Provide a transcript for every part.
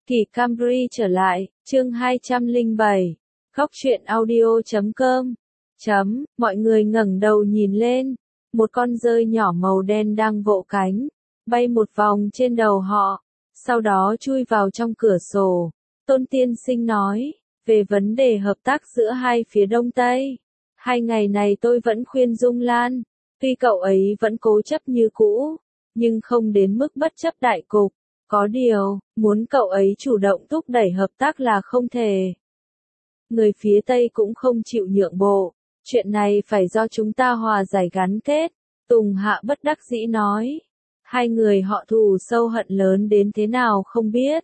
Kỳ Camry trở lại, chương 207, Góc truyện audio.com. Mọi người ngẩng đầu nhìn lên, một con dơi nhỏ màu đen đang vỗ cánh, bay một vòng trên đầu họ, sau đó chui vào trong cửa sổ. Tôn Tiên Sinh nói, về vấn đề hợp tác giữa hai phía Đông Tây. 2 ngày này tôi vẫn khuyên Dung Lan, tuy cậu ấy vẫn cố chấp như cũ, nhưng không đến mức bất chấp đại cục. Có điều, muốn cậu ấy chủ động thúc đẩy hợp tác là không thể. Người phía Tây cũng không chịu nhượng bộ, chuyện này phải do chúng ta hòa giải gắn kết, Tùng Hạ bất đắc dĩ nói. Hai người họ thù sâu hận lớn đến thế nào không biết.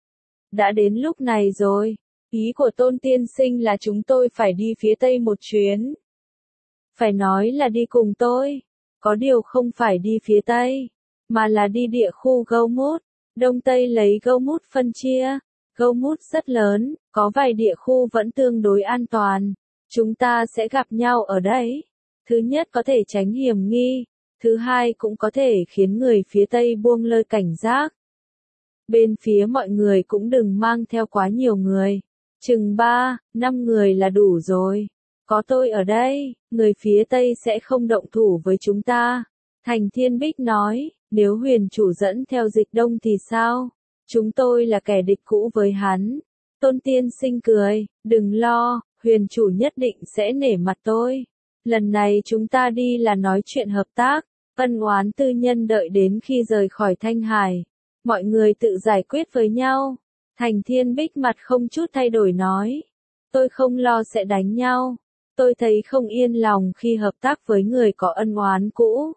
Đã đến lúc này rồi, ý của Tôn Tiên Sinh là chúng tôi phải đi phía Tây một chuyến. Phải nói là đi cùng tôi, có điều không phải đi phía Tây, mà là đi địa khu Gomut. Đông Tây lấy Gomut phân chia, Gomut rất lớn, có vài địa khu vẫn tương đối an toàn. Chúng ta sẽ gặp nhau ở đấy. Thứ nhất có thể tránh hiểm nghi, thứ hai cũng có thể khiến người phía Tây buông lơi cảnh giác. Bên phía mọi người cũng đừng mang theo quá nhiều người, chừng 3-5 người là đủ rồi. Có tôi ở đây, người phía Tây sẽ không động thủ với chúng ta. Thành Thiên Bích nói, nếu Huyền chủ dẫn theo Dịch Đông thì sao? Chúng tôi là kẻ địch cũ với hắn. Tôn Tiên Sinh cười, đừng lo, Huyền chủ nhất định sẽ nể mặt tôi. Lần này chúng ta đi là nói chuyện hợp tác, ân oán tư nhân đợi đến khi rời khỏi Thanh Hải. Mọi người tự giải quyết với nhau. Thành Thiên Bích mặt không chút thay đổi nói, tôi không lo sẽ đánh nhau. Tôi thấy không yên lòng khi hợp tác với người có ân oán cũ.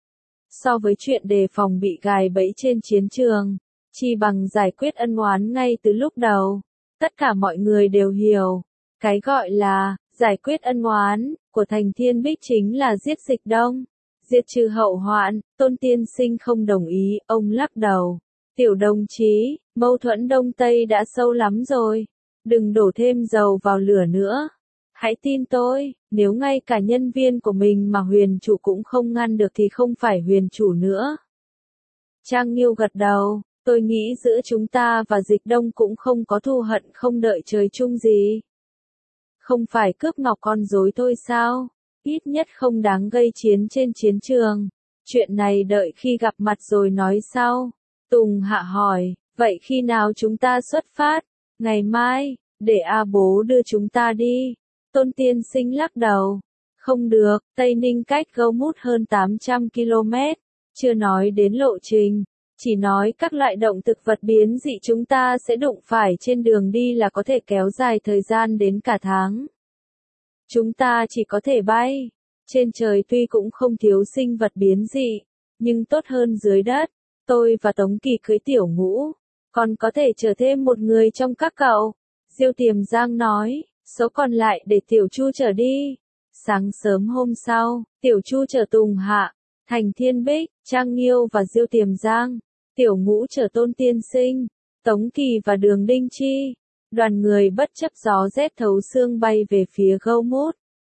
So với chuyện đề phòng bị gài bẫy trên chiến trường, chi bằng giải quyết ân oán ngay từ lúc đầu. Tất cả mọi người đều hiểu, cái gọi là giải quyết ân oán của Thành Thiên Bích chính là giết Dịch Đông, diệt trừ hậu hoạn. Tôn Tiên Sinh không đồng ý, ông lắc đầu. Tiểu đồng chí, mâu thuẫn Đông Tây đã sâu lắm rồi, đừng đổ thêm dầu vào lửa nữa. Hãy tin tôi, nếu ngay cả nhân viên của mình mà Huyền chủ cũng không ngăn được thì không phải Huyền chủ nữa. Trang Nghiêu gật đầu, tôi nghĩ giữa chúng ta và Dịch Đông cũng không có thù hận không đợi trời chung gì. Không phải cướp ngọc con rối thôi sao, ít nhất không đáng gây chiến trên chiến trường. Chuyện này đợi khi gặp mặt rồi nói sau. Tùng Hạ hỏi, vậy khi nào chúng ta xuất phát? Ngày mai, để A Bố đưa chúng ta đi. Tôn Tiên Sinh lắc đầu. Không được, Tây Ninh cách Gomut hơn 800 km. Chưa nói đến lộ trình, chỉ nói các loại động thực vật biến dị chúng ta sẽ đụng phải trên đường đi là có thể kéo dài thời gian đến cả tháng. Chúng ta chỉ có thể bay. Trên trời tuy cũng không thiếu sinh vật biến dị, nhưng tốt hơn dưới đất. Tôi và Tống Kỳ cưới Tiểu Ngũ, còn có thể chở thêm một người trong các cậu. Diêu Tiềm Giang nói, số còn lại để Tiểu Chu chở đi. Sáng sớm hôm sau, Tiểu Chu chở Tùng Hạ, Thành Thiên Bích, Trang Nghiêu và Diêu Tiềm Giang. Tiểu Ngũ chở Tôn Tiên Sinh, Tống Kỳ và Đường Đinh Chi. Đoàn người bất chấp gió rét thấu xương bay về phía Gomut.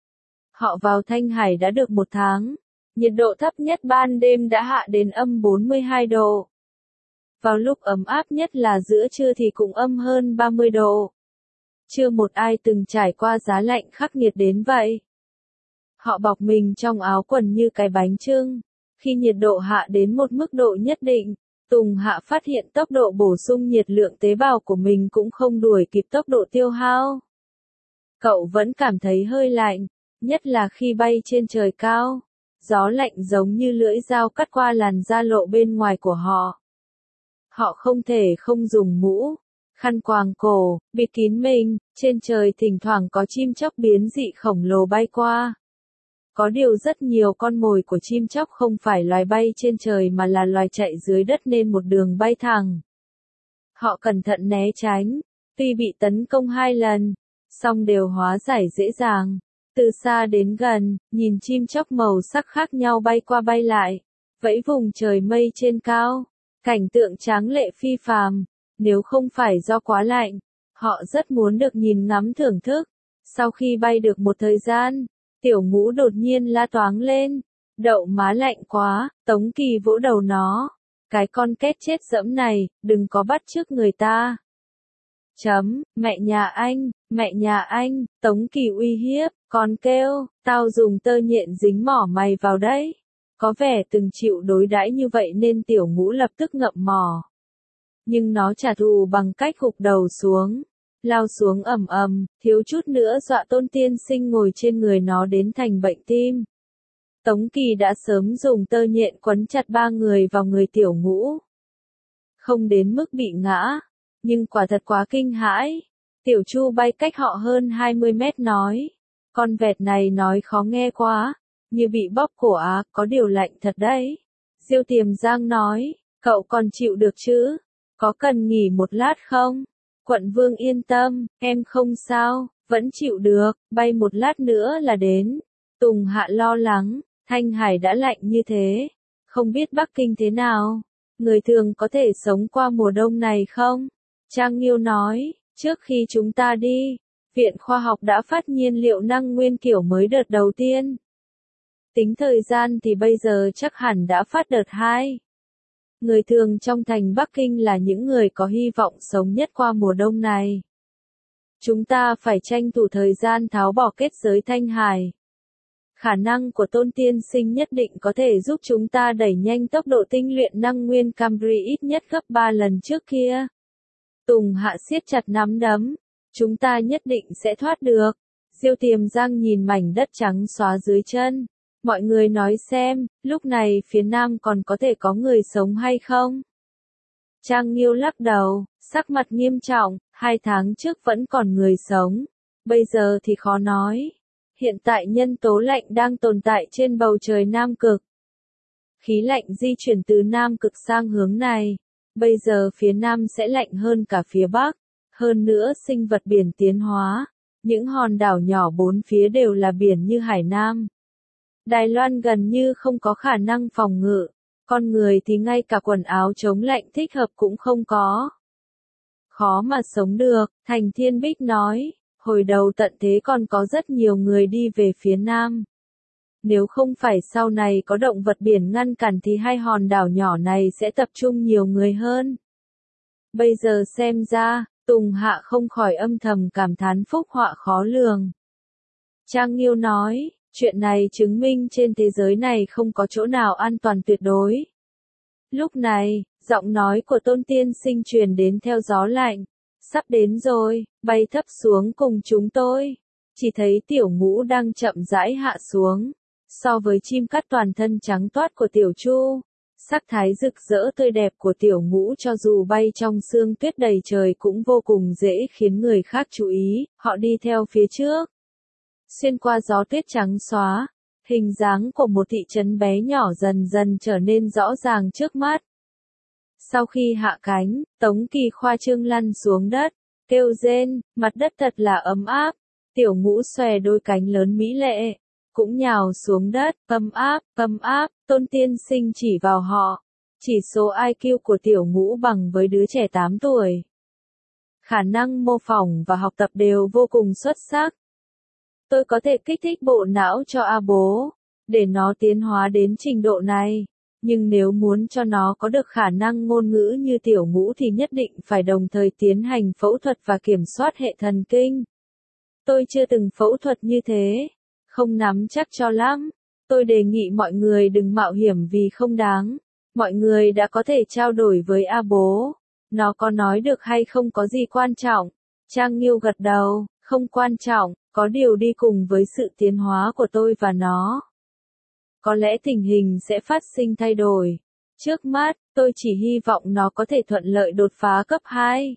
Họ vào Thanh Hải đã được 1 tháng. Nhiệt độ thấp nhất ban đêm đã hạ đến âm 42 độ. Vào lúc ấm áp nhất là giữa trưa thì cũng âm hơn 30 độ. Chưa một ai từng trải qua giá lạnh khắc nghiệt đến vậy. Họ bọc mình trong áo quần như cái bánh chưng. Khi nhiệt độ hạ đến một mức độ nhất định, Tùng Hạ phát hiện tốc độ bổ sung nhiệt lượng tế bào của mình cũng không đuổi kịp tốc độ tiêu hao. Cậu vẫn cảm thấy hơi lạnh, nhất là khi bay trên trời cao. Gió lạnh giống như lưỡi dao cắt qua làn da lộ bên ngoài của họ. Họ không thể không dùng mũ, khăn quàng cổ, bịt kín mình. Trên trời thỉnh thoảng có chim chóc biến dị khổng lồ bay qua. Có điều rất nhiều con mồi của chim chóc không phải loài bay trên trời mà là loài chạy dưới đất nên một đường bay thẳng. Họ cẩn thận né tránh, tuy bị tấn công 2 lần, song đều hóa giải dễ dàng. Từ xa đến gần, nhìn chim chóc màu sắc khác nhau bay qua bay lại, vẫy vùng trời mây trên cao, cảnh tượng tráng lệ phi phàm. Nếu không phải do quá lạnh, họ rất muốn được nhìn ngắm thưởng thức. Sau khi bay được một thời gian, Tiểu Ngũ đột nhiên la toáng lên, đậu má lạnh quá. Tống Kỳ vỗ đầu nó, cái con két chết dẫm này, đừng có bắt chước người ta. Mẹ nhà anh, Tống Kỳ uy hiếp, còn kêu, tao dùng tơ nhện dính mỏ mày vào đấy. Có vẻ từng chịu đối đãi như vậy nên Tiểu Ngũ lập tức ngậm mỏ. Nhưng nó trả thù bằng cách gục đầu xuống, lao xuống ầm ầm, thiếu chút nữa dọa Tôn Tiên Sinh ngồi trên người nó đến thành bệnh tim. Tống Kỳ đã sớm dùng tơ nhện quấn chặt 3 người vào người Tiểu Ngũ. Không đến mức bị ngã, nhưng quả thật quá kinh hãi. Tiểu Chu bay cách họ hơn 20 mét nói, con vẹt này nói khó nghe quá, như bị bóp cổ á, có điều lạnh thật đấy. Diêu Tiềm Giang nói, cậu còn chịu được chứ? Có cần nghỉ một lát không? Quận Vương yên tâm, em không sao, vẫn chịu được, bay một lát nữa là đến. Tùng Hạ lo lắng, Thanh Hải đã lạnh như thế, không biết Bắc Kinh thế nào, người thường có thể sống qua mùa đông này không? Trang Nghiêu nói, trước khi chúng ta đi, Viện Khoa học đã phát nhiên liệu năng nguyên kiểu mới đợt đầu tiên. Tính thời gian thì bây giờ chắc hẳn đã phát đợt 2. Người thường trong thành Bắc Kinh là những người có hy vọng sống nhất qua mùa đông này. Chúng ta phải tranh thủ thời gian tháo bỏ kết giới Thanh Hải. Khả năng của Tôn Tiên Sinh nhất định có thể giúp chúng ta đẩy nhanh tốc độ tinh luyện năng nguyên Camry ít nhất gấp 3 lần trước kia. Tùng Hạ siết chặt nắm đấm. Chúng ta nhất định sẽ thoát được. Diêu Tiềm Giang nhìn mảnh đất trắng xóa dưới chân. Mọi người nói xem, lúc này phía Nam còn có thể có người sống hay không? Trang Nghiêu lắc đầu, sắc mặt nghiêm trọng, 2 tháng trước vẫn còn người sống. Bây giờ thì khó nói. Hiện tại nhân tố lạnh đang tồn tại trên bầu trời Nam Cực. Khí lạnh di chuyển từ Nam Cực sang hướng này. Bây giờ phía Nam sẽ lạnh hơn cả phía Bắc. Hơn nữa sinh vật biển tiến hóa. Những hòn đảo nhỏ bốn phía đều là biển như Hải Nam. Đài Loan gần như không có khả năng phòng ngự. Con người thì ngay cả quần áo chống lạnh thích hợp cũng không có. Khó mà sống được, Thành Thiên Bích nói. Hồi đầu tận thế còn có rất nhiều người đi về phía Nam. Nếu không phải sau này có động vật biển ngăn cản thì hai hòn đảo nhỏ này sẽ tập trung nhiều người hơn. Bây giờ xem ra, Tùng Hạ không khỏi âm thầm cảm thán phúc họa khó lường. Trang Nghiêu nói, chuyện này chứng minh trên thế giới này không có chỗ nào an toàn tuyệt đối. Lúc này, giọng nói của Tôn Tiên Sinh truyền đến theo gió lạnh. Sắp đến rồi, bay thấp xuống cùng chúng tôi. Chỉ thấy Tiểu Ngũ đang chậm rãi hạ xuống. So với chim cắt toàn thân trắng toát của Tiểu Chu, sắc thái rực rỡ tươi đẹp của Tiểu Ngũ cho dù bay trong sương tuyết đầy trời cũng vô cùng dễ khiến người khác chú ý. Họ đi theo phía trước. Xuyên qua gió tuyết trắng xóa, hình dáng của một thị trấn bé nhỏ dần dần trở nên rõ ràng trước mắt. Sau khi hạ cánh, Tống Kỳ khoa trương lăn xuống đất, kêu rên, mặt đất thật là ấm áp. Tiểu Ngũ xòe đôi cánh lớn mỹ lệ, cũng nhào xuống đất, ấm áp, Tôn Tiên Sinh chỉ vào họ. Chỉ số IQ của Tiểu Ngũ bằng với đứa trẻ 8 tuổi. Khả năng mô phỏng và học tập đều vô cùng xuất sắc. Tôi có thể kích thích bộ não cho A Bố, để nó tiến hóa đến trình độ này. Nhưng nếu muốn cho nó có được khả năng ngôn ngữ như Tiểu Ngũ thì nhất định phải đồng thời tiến hành phẫu thuật và kiểm soát hệ thần kinh. Tôi chưa từng phẫu thuật như thế, không nắm chắc cho lắm. Tôi đề nghị mọi người đừng mạo hiểm vì không đáng. Mọi người đã có thể trao đổi với A Bố. Nó có nói được hay không có gì quan trọng. Trang Nghiêu gật đầu, không quan trọng, có điều đi cùng với sự tiến hóa của tôi và nó. Có lẽ tình hình sẽ phát sinh thay đổi. Trước mắt, tôi chỉ hy vọng nó có thể thuận lợi đột phá cấp 2.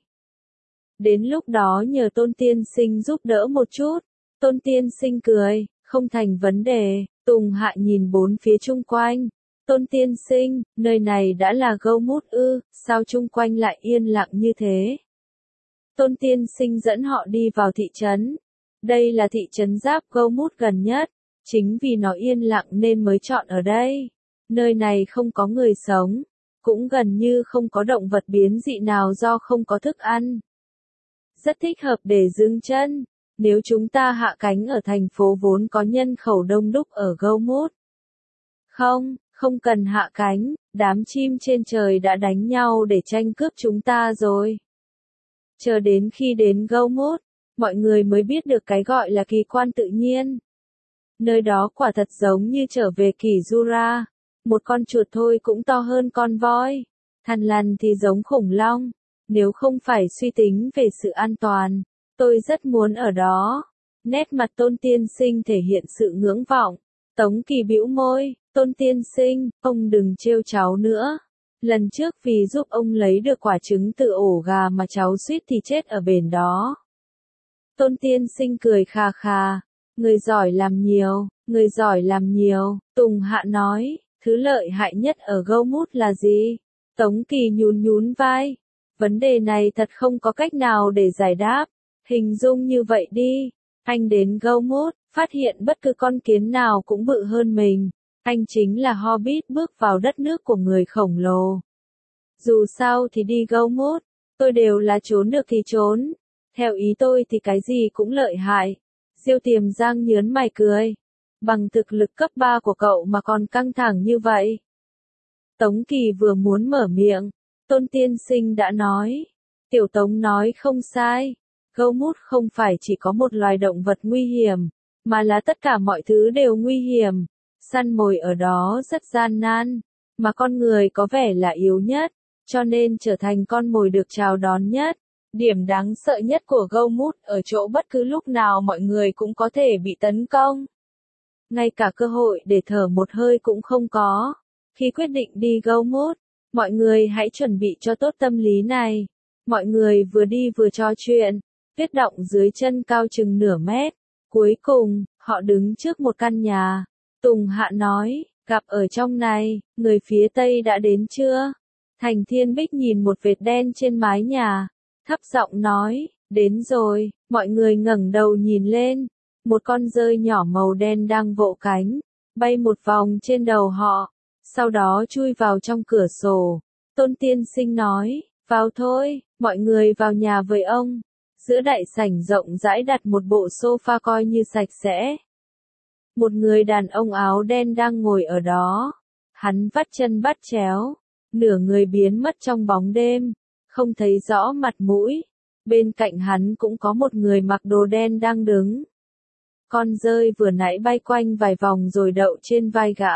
Đến lúc đó nhờ Tôn Tiên Sinh giúp đỡ một chút. Tôn Tiên Sinh cười, không thành vấn đề. Tùng Hạ nhìn bốn phía chung quanh. Tôn Tiên Sinh, nơi này đã là Gâu Mút ư, sao chung quanh lại yên lặng như thế? Tôn Tiên Sinh dẫn họ đi vào thị trấn. Đây là thị trấn giáp Gâu Mút gần nhất. Chính vì nó yên lặng nên mới chọn ở đây. Nơi này không có người sống. Cũng gần như không có động vật biến dị nào do không có thức ăn. Rất thích hợp để dừng chân. Nếu chúng ta hạ cánh ở thành phố vốn có nhân khẩu đông đúc ở Gâu Mút. Không cần hạ cánh, đám chim trên trời đã đánh nhau để tranh cướp chúng ta rồi. Chờ đến khi đến Gâu Mút, mọi người mới biết được cái gọi là kỳ quan tự nhiên. Nơi đó quả thật giống như trở về Kỳ Jura. Một con chuột thôi cũng to hơn con voi. Thằn lằn thì giống khủng long. Nếu không phải suy tính về sự an toàn, tôi rất muốn ở đó. Nét mặt Tôn tiên sinh thể hiện sự ngưỡng vọng. Tống Kỳ bĩu môi, Tôn tiên sinh, ông đừng trêu cháu nữa. Lần trước vì giúp ông lấy được quả trứng từ ổ gà mà cháu suýt thì chết ở bền đó. Tôn tiên sinh cười khà khà, người giỏi làm nhiều, người giỏi làm nhiều. Tùng Hạ nói, thứ lợi hại nhất ở Gâu Mút là gì? Tống Kỳ nhún nhún vai. Vấn đề này thật không có cách nào để giải đáp. Hình dung như vậy đi. Anh đến Gâu Mút, phát hiện bất cứ con kiến nào cũng bự hơn mình. Anh chính là Hobbit bước vào đất nước của người khổng lồ. Dù sao thì đi Gâu Mút, tôi đều là trốn được thì trốn. Theo ý tôi thì cái gì cũng lợi hại. Diêu Tiềm Giang nhớn mày cười. Bằng thực lực cấp 3 của cậu mà còn căng thẳng như vậy. Tống Kỳ vừa muốn mở miệng, Tôn tiên sinh đã nói. Tiểu Tống nói không sai. Gâu Mút không phải chỉ có một loài động vật nguy hiểm, mà là tất cả mọi thứ đều nguy hiểm. Săn mồi ở đó rất gian nan, mà con người có vẻ là yếu nhất, cho nên trở thành con mồi được chào đón nhất. Điểm đáng sợ nhất của Gâu Mút ở chỗ bất cứ lúc nào mọi người cũng có thể bị tấn công. Ngay cả cơ hội để thở một hơi cũng không có. Khi quyết định đi Gâu Mút, mọi người hãy chuẩn bị cho tốt tâm lý này. Mọi người vừa đi vừa trò chuyện, tuyết đọng dưới chân cao chừng nửa mét. Cuối cùng, họ đứng trước một căn nhà. Tùng Hạ nói, gặp ở trong này, người phía Tây đã đến chưa? Thành Thiên Bích nhìn một vệt đen trên mái nhà, thấp giọng nói, đến rồi. Mọi người ngẩng đầu nhìn lên, một con dơi nhỏ màu đen đang vỗ cánh, bay một vòng trên đầu họ, sau đó chui vào trong cửa sổ. Tôn tiên sinh nói, vào thôi, mọi người vào nhà với ông. Giữa đại sảnh rộng rãi đặt một bộ sofa coi như sạch sẽ. Một người đàn ông áo đen đang ngồi ở đó. Hắn vắt chân bắt chéo, nửa người biến mất trong bóng đêm, không thấy rõ mặt mũi. Bên cạnh hắn cũng có một người mặc đồ đen đang đứng. Con dơi vừa nãy bay quanh vài vòng rồi đậu trên vai gã.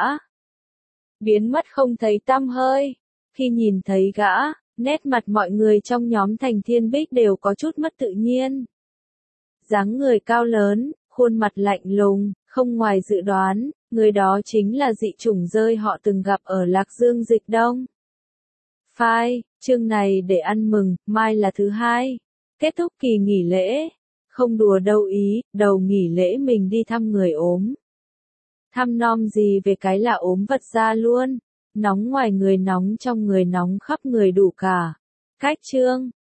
Biến mất không thấy tăm hơi. Khi nhìn thấy gã, nét mặt mọi người trong nhóm Thành Thiên Bích đều có chút mất tự nhiên. Dáng người cao lớn, khuôn mặt lạnh lùng, không ngoài dự đoán, người đó chính là dị chủng dơi họ từng gặp ở Lạc Dương Dịch Đông. Phai, chương này để ăn mừng, mai là thứ hai. Kết thúc kỳ nghỉ lễ. Không đùa đâu ý, đầu nghỉ lễ mình đi thăm người ốm. Thăm nom gì về cái là ốm vật ra luôn. Nóng ngoài người nóng trong người nóng khắp người đủ cả. Cách chương.